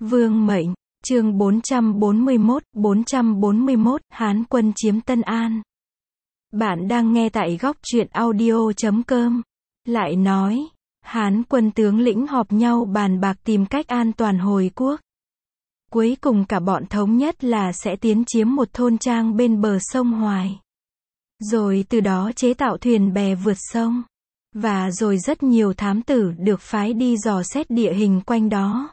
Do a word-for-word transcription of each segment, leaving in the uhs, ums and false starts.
Vương mệnh, chương bốn trăm bốn mươi mốt, bốn trăm bốn mươi mốt, Hán quân chiếm Tân An. Bạn đang nghe tại góc truyện audio chấm com. Lại nói, Hán quân tướng lĩnh họp nhau bàn bạc tìm cách an toàn hồi quốc. Cuối cùng cả bọn thống nhất là sẽ tiến chiếm một thôn trang bên bờ sông Hoài. Rồi từ đó chế tạo thuyền bè vượt sông. Và rồi rất nhiều thám tử được phái đi dò xét địa hình quanh đó.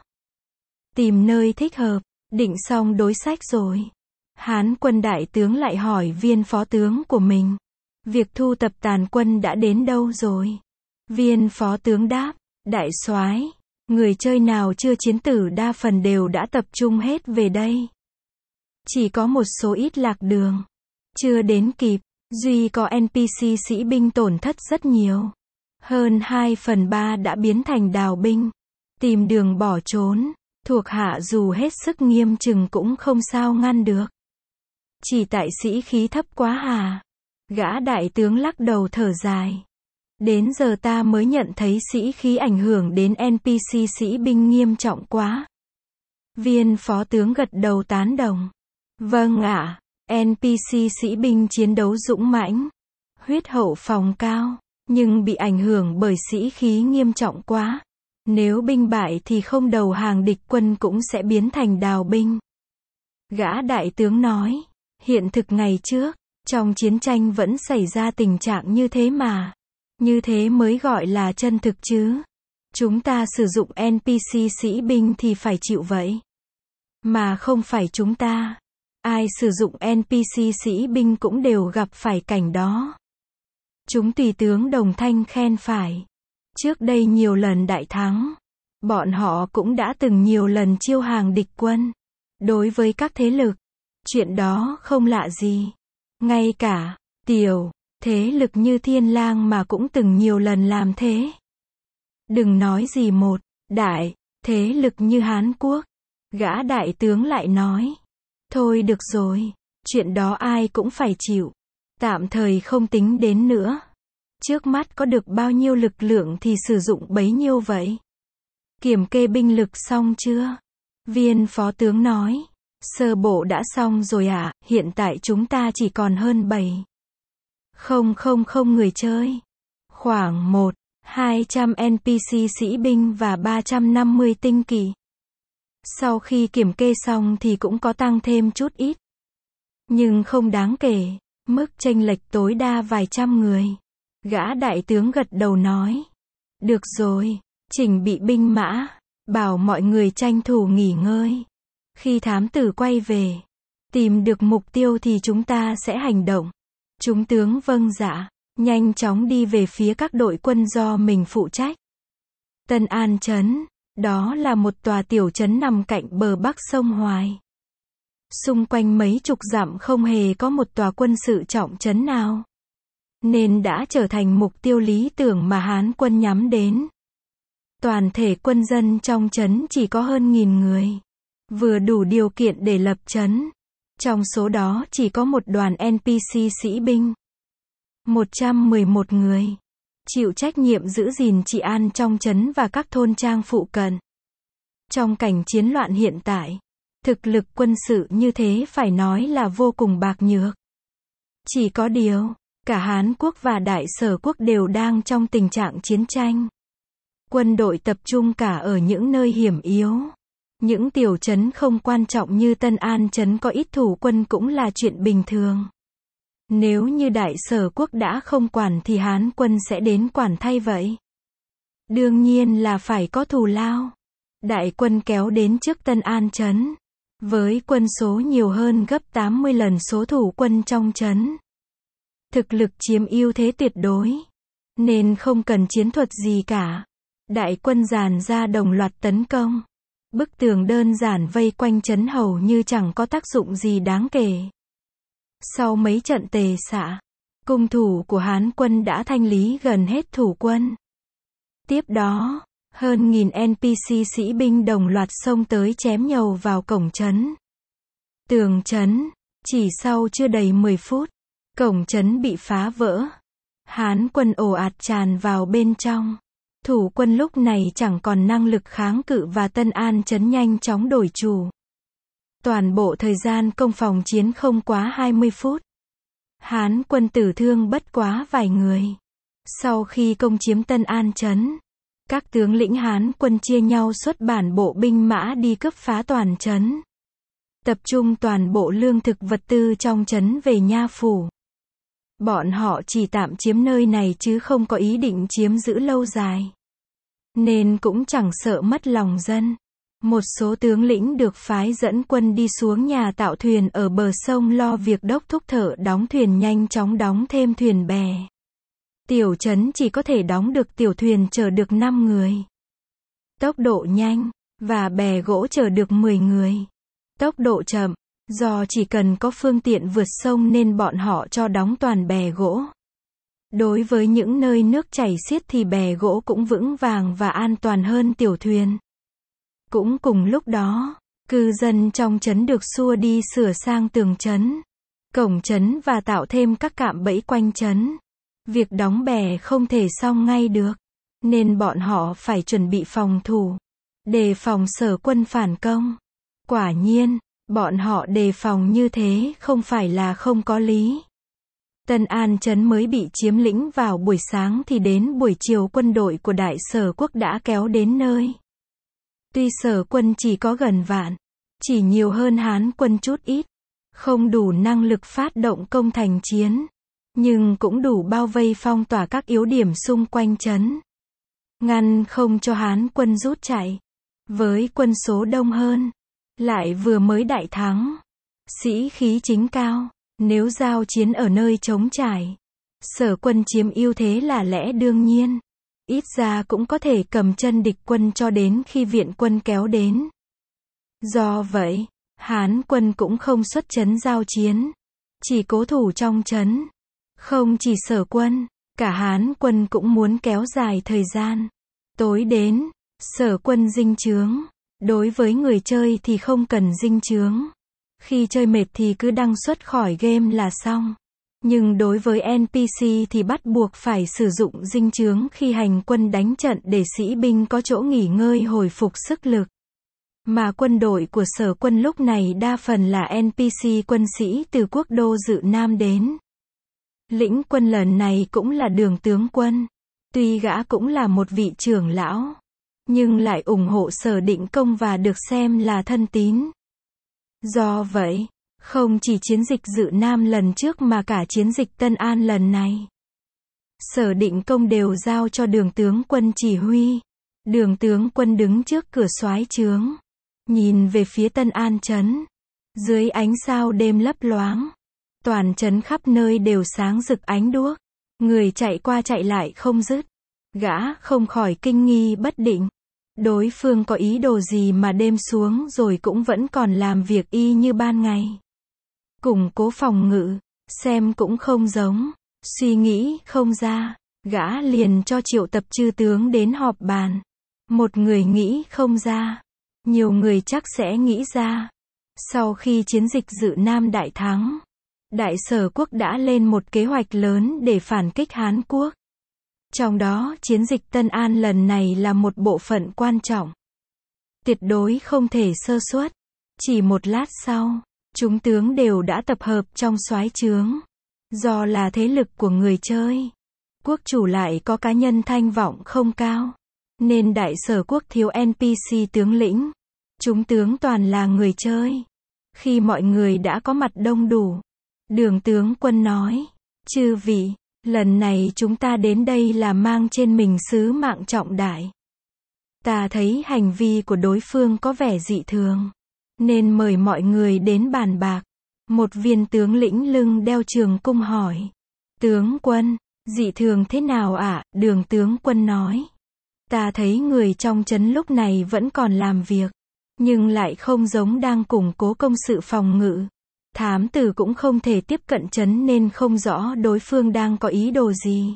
Tìm nơi thích hợp, định xong đối sách rồi. Hán quân đại tướng lại hỏi viên phó tướng của mình. Việc thu tập tàn quân đã đến đâu rồi? Viên phó tướng đáp, đại soái, người chơi nào chưa chiến tử đa phần đều đã tập trung hết về đây. Chỉ có một số ít lạc đường. Chưa đến kịp, duy có en pê xê sĩ binh tổn thất rất nhiều. Hơn hai phần ba đã biến thành đào binh. Tìm đường bỏ trốn. Thuộc hạ dù hết sức nghiêm chừng cũng không sao ngăn được. Chỉ tại sĩ khí thấp quá hà. Gã đại tướng lắc đầu thở dài. Đến giờ ta mới nhận thấy sĩ khí ảnh hưởng đến en pê xê sĩ binh nghiêm trọng quá. Viên phó tướng gật đầu tán đồng. Vâng ạ, en pê xê sĩ binh chiến đấu dũng mãnh, huyết hậu phòng cao, nhưng bị ảnh hưởng bởi sĩ khí nghiêm trọng quá. Nếu binh bại thì không đầu hàng địch quân cũng sẽ biến thành đào binh. Gã đại tướng nói, hiện thực ngày trước, trong chiến tranh vẫn xảy ra tình trạng như thế mà. Như thế mới gọi là chân thực chứ. Chúng ta sử dụng en pê xê sĩ binh thì phải chịu vậy. Mà không phải chúng ta. Ai sử dụng en pê xê sĩ binh cũng đều gặp phải cảnh đó. Chúng tùy tướng Đồng Thanh khen phải. Trước đây nhiều lần đại thắng, bọn họ cũng đã từng nhiều lần chiêu hàng địch quân. Đối với các thế lực, chuyện đó không lạ gì. Ngay cả tiểu thế lực như Thiên Lang mà cũng từng nhiều lần làm thế. Đừng nói gì một đại thế lực như Hán Quốc. Gã đại tướng lại nói, thôi được rồi, chuyện đó ai cũng phải chịu. Tạm thời không tính đến nữa. Trước mắt có được bao nhiêu lực lượng thì sử dụng bấy nhiêu vậy. Kiểm kê binh lực xong chưa? Viên phó tướng nói, sơ bộ đã xong rồi ạ, à, hiện tại chúng ta chỉ còn hơn bảy không không không người chơi. Khoảng một nghìn hai trăm en pê xê sĩ binh và ba trăm năm mươi tinh kỵ. Sau khi kiểm kê xong thì cũng có tăng thêm chút ít. Nhưng không đáng kể, mức chênh lệch tối đa vài trăm người. Gã đại tướng gật đầu nói, được rồi, chỉnh bị binh mã, bảo mọi người tranh thủ nghỉ ngơi. Khi thám tử quay về, tìm được mục tiêu thì chúng ta sẽ hành động. Chúng tướng vâng dạ, nhanh chóng đi về phía các đội quân do mình phụ trách. Tân An trấn, đó là một tòa tiểu trấn nằm cạnh bờ bắc sông Hoài. Xung quanh mấy chục dặm không hề có một tòa quân sự trọng trấn nào. Nên đã trở thành mục tiêu lý tưởng mà Hán quân nhắm đến. Toàn thể quân dân trong trấn chỉ có hơn nghìn người. Vừa đủ điều kiện để lập trấn. Trong số đó chỉ có một đoàn en pê xê sĩ binh. một trăm mười một người. Chịu trách nhiệm giữ gìn trị an trong trấn và các thôn trang phụ cận. Trong cảnh chiến loạn hiện tại, thực lực quân sự như thế phải nói là vô cùng bạc nhược. Chỉ có điều, cả Hán Quốc và Đại Sở Quốc đều đang trong tình trạng chiến tranh. Quân đội tập trung cả ở những nơi hiểm yếu. Những tiểu trấn không quan trọng như Tân An trấn có ít thủ quân cũng là chuyện bình thường. Nếu như Đại Sở Quốc đã không quản thì Hán quân sẽ đến quản thay vậy. Đương nhiên là phải có thù lao. Đại quân kéo đến trước Tân An trấn. Với quân số nhiều hơn gấp tám mươi lần số thủ quân trong trấn. Thực lực chiếm ưu thế tuyệt đối. Nên không cần chiến thuật gì cả. Đại quân dàn ra đồng loạt tấn công. Bức tường đơn giản vây quanh trấn hầu như chẳng có tác dụng gì đáng kể. Sau mấy trận tề xạ, cung thủ của Hán quân đã thanh lý gần hết thủ quân. Tiếp đó, hơn nghìn en pê xê sĩ binh đồng loạt xông tới chém nhầu vào cổng trấn. Tường trấn, chỉ sau chưa đầy mười phút, cổng trấn bị phá vỡ. Hán quân ồ ạt tràn vào bên trong. Thủ quân lúc này chẳng còn năng lực kháng cự và Tân An trấn nhanh chóng đổi chủ. Toàn bộ thời gian công phòng chiến không quá hai mươi phút. Hán quân tử thương bất quá vài người. Sau khi công chiếm Tân An trấn, các tướng lĩnh Hán quân chia nhau xuất bản bộ binh mã đi cướp phá toàn trấn. Tập trung toàn bộ lương thực vật tư trong trấn về nha phủ. Bọn họ chỉ tạm chiếm nơi này chứ không có ý định chiếm giữ lâu dài. Nên cũng chẳng sợ mất lòng dân. Một số tướng lĩnh được phái dẫn quân đi xuống nhà tạo thuyền ở bờ sông lo việc đốc thúc thợ đóng thuyền nhanh chóng đóng thêm thuyền bè. Tiểu trấn chỉ có thể đóng được tiểu thuyền chở được năm người. Tốc độ nhanh, và bè gỗ chở được mười người. Tốc độ chậm, do chỉ cần có phương tiện vượt sông nên bọn họ cho đóng toàn bè gỗ. Đối với những nơi nước chảy xiết thì bè gỗ cũng vững vàng và an toàn hơn tiểu thuyền. Cũng cùng lúc đó, cư dân trong trấn được xua đi sửa sang tường trấn, cổng trấn và tạo thêm các cạm bẫy quanh trấn. Việc đóng bè không thể xong ngay được, nên bọn họ phải chuẩn bị phòng thủ, đề phòng Sở quân phản công. Quả nhiên, bọn họ đề phòng như thế không phải là không có lý. Tân An trấn mới bị chiếm lĩnh vào buổi sáng thì đến buổi chiều quân đội của Đại Sở quốc đã kéo đến nơi. Tuy Sở quân chỉ có gần vạn, chỉ nhiều hơn Hán quân chút ít, không đủ năng lực phát động công thành chiến, nhưng cũng đủ bao vây phong tỏa các yếu điểm xung quanh trấn, ngăn không cho Hán quân rút chạy. Với quân số đông hơn, lại vừa mới đại thắng, sĩ khí chính cao, nếu giao chiến ở nơi trống trải, Sở quân chiếm ưu thế là lẽ đương nhiên. Ít ra cũng có thể cầm chân địch quân cho đến khi viện quân kéo đến. Do vậy, Hán quân cũng không xuất trấn giao chiến, chỉ cố thủ trong trấn. Không chỉ Sở quân, cả Hán quân cũng muốn kéo dài thời gian. Tối đến, Sở quân dinh chướng. Đối với người chơi thì không cần dinh chướng. Khi chơi mệt thì cứ đăng xuất khỏi game là xong. Nhưng đối với en pê xê thì bắt buộc phải sử dụng dinh chướng khi hành quân đánh trận để sĩ binh có chỗ nghỉ ngơi hồi phục sức lực. Mà quân đội của Sở quân lúc này đa phần là en pê xê quân sĩ từ quốc đô Dự Nam đến. Lĩnh quân lần này cũng là Đường tướng quân. Tuy gã cũng là một vị trưởng lão, nhưng lại ủng hộ Sở Định Công và được xem là thân tín. Do vậy, không chỉ chiến dịch Dự Nam lần trước mà cả chiến dịch Tân An lần này, Sở Định Công đều giao cho Đường tướng quân chỉ huy. Đường tướng quân đứng trước cửa soái trướng, nhìn về phía Tân An trấn. Dưới ánh sao đêm lấp loáng, toàn trấn khắp nơi đều sáng rực ánh đuốc, người chạy qua chạy lại không dứt. Gã không khỏi kinh nghi bất định. Đối phương có ý đồ gì mà đêm xuống rồi cũng vẫn còn làm việc y như ban ngày. Củng cố phòng ngự, xem cũng không giống. Suy nghĩ không ra, gã liền cho triệu tập chư tướng đến họp bàn. Một người nghĩ không ra, nhiều người chắc sẽ nghĩ ra. Sau khi chiến dịch Dự Nam đại thắng, Đại Sở quốc đã lên một kế hoạch lớn để phản kích Hán quốc. Trong đó, chiến dịch Tân An lần này là một bộ phận quan trọng. Tuyệt đối không thể sơ suất. Chỉ một lát sau, chúng tướng đều đã tập hợp trong soái trướng. Do là thế lực của người chơi, quốc chủ lại có cá nhân thanh vọng không cao, nên Đại Sở quốc thiếu en pê xê tướng lĩnh. Chúng tướng toàn là người chơi. Khi mọi người đã có mặt đông đủ, Đường tướng quân nói, chư vị, lần này chúng ta đến đây là mang trên mình sứ mạng trọng đại. Ta thấy hành vi của đối phương có vẻ dị thường, nên mời mọi người đến bàn bạc. Một viên tướng lĩnh lưng đeo trường cung hỏi, tướng quân, dị thường thế nào ạ? Đường tướng quân nói, ta thấy người trong trấn lúc này vẫn còn làm việc, nhưng lại không giống đang củng cố công sự phòng ngự. Thám tử cũng không thể tiếp cận trấn nên không rõ đối phương đang có ý đồ gì.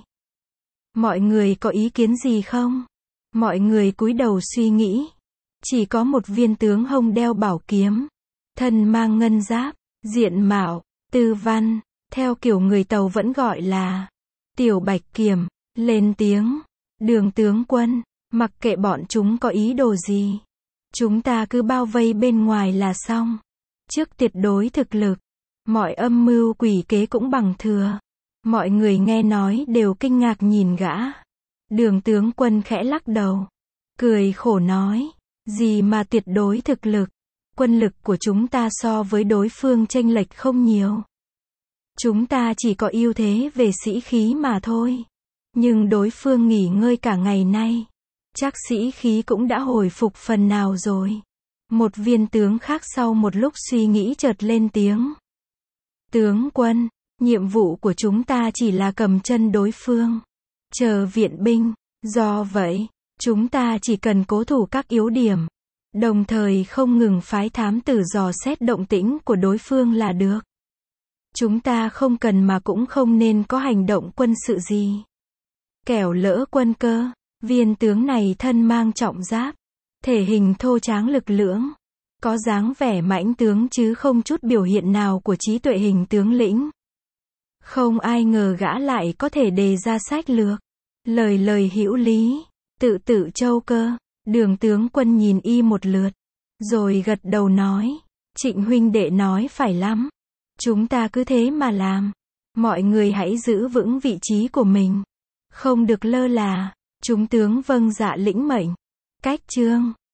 Mọi người có ý kiến gì không? Mọi người cúi đầu suy nghĩ. Chỉ có một viên tướng hông đeo bảo kiếm, thân mang ngân giáp, diện mạo, tư văn, theo kiểu người Tàu vẫn gọi là Tiểu Bạch Kiểm, lên tiếng. Đường tướng quân, mặc kệ bọn chúng có ý đồ gì. Chúng ta cứ bao vây bên ngoài là xong. Trước tuyệt đối thực lực, mọi âm mưu quỷ kế cũng bằng thừa. Mọi người nghe nói đều kinh ngạc nhìn gã. Đường tướng quân khẽ lắc đầu. Cười khổ nói. Gì mà tuyệt đối thực lực. Quân lực của chúng ta so với đối phương chênh lệch không nhiều. Chúng ta chỉ có ưu thế về sĩ khí mà thôi. Nhưng đối phương nghỉ ngơi cả ngày nay. Chắc sĩ khí cũng đã hồi phục phần nào rồi. Một viên tướng khác sau một lúc suy nghĩ chợt lên tiếng. Tướng quân, nhiệm vụ của chúng ta chỉ là cầm chân đối phương. Chờ viện binh. Do vậy, chúng ta chỉ cần cố thủ các yếu điểm. Đồng thời không ngừng phái thám tử dò xét động tĩnh của đối phương là được. Chúng ta không cần mà cũng không nên có hành động quân sự gì. Kẻo lỡ quân cơ. Viên tướng này thân mang trọng giáp. Thể hình thô tráng lực lưỡng. Có dáng vẻ mãnh tướng chứ không chút biểu hiện nào của trí tuệ hình tướng lĩnh. Không ai ngờ gã lại có thể đề ra sách lược. Lời lời hữu lý. Tự tự châu cơ. Đường tướng quân nhìn y một lượt. Rồi gật đầu nói. Trịnh huynh đệ nói phải lắm. Chúng ta cứ thế mà làm. Mọi người hãy giữ vững vị trí của mình. Không được lơ là. Chúng tướng vâng dạ lĩnh mệnh. Cách chương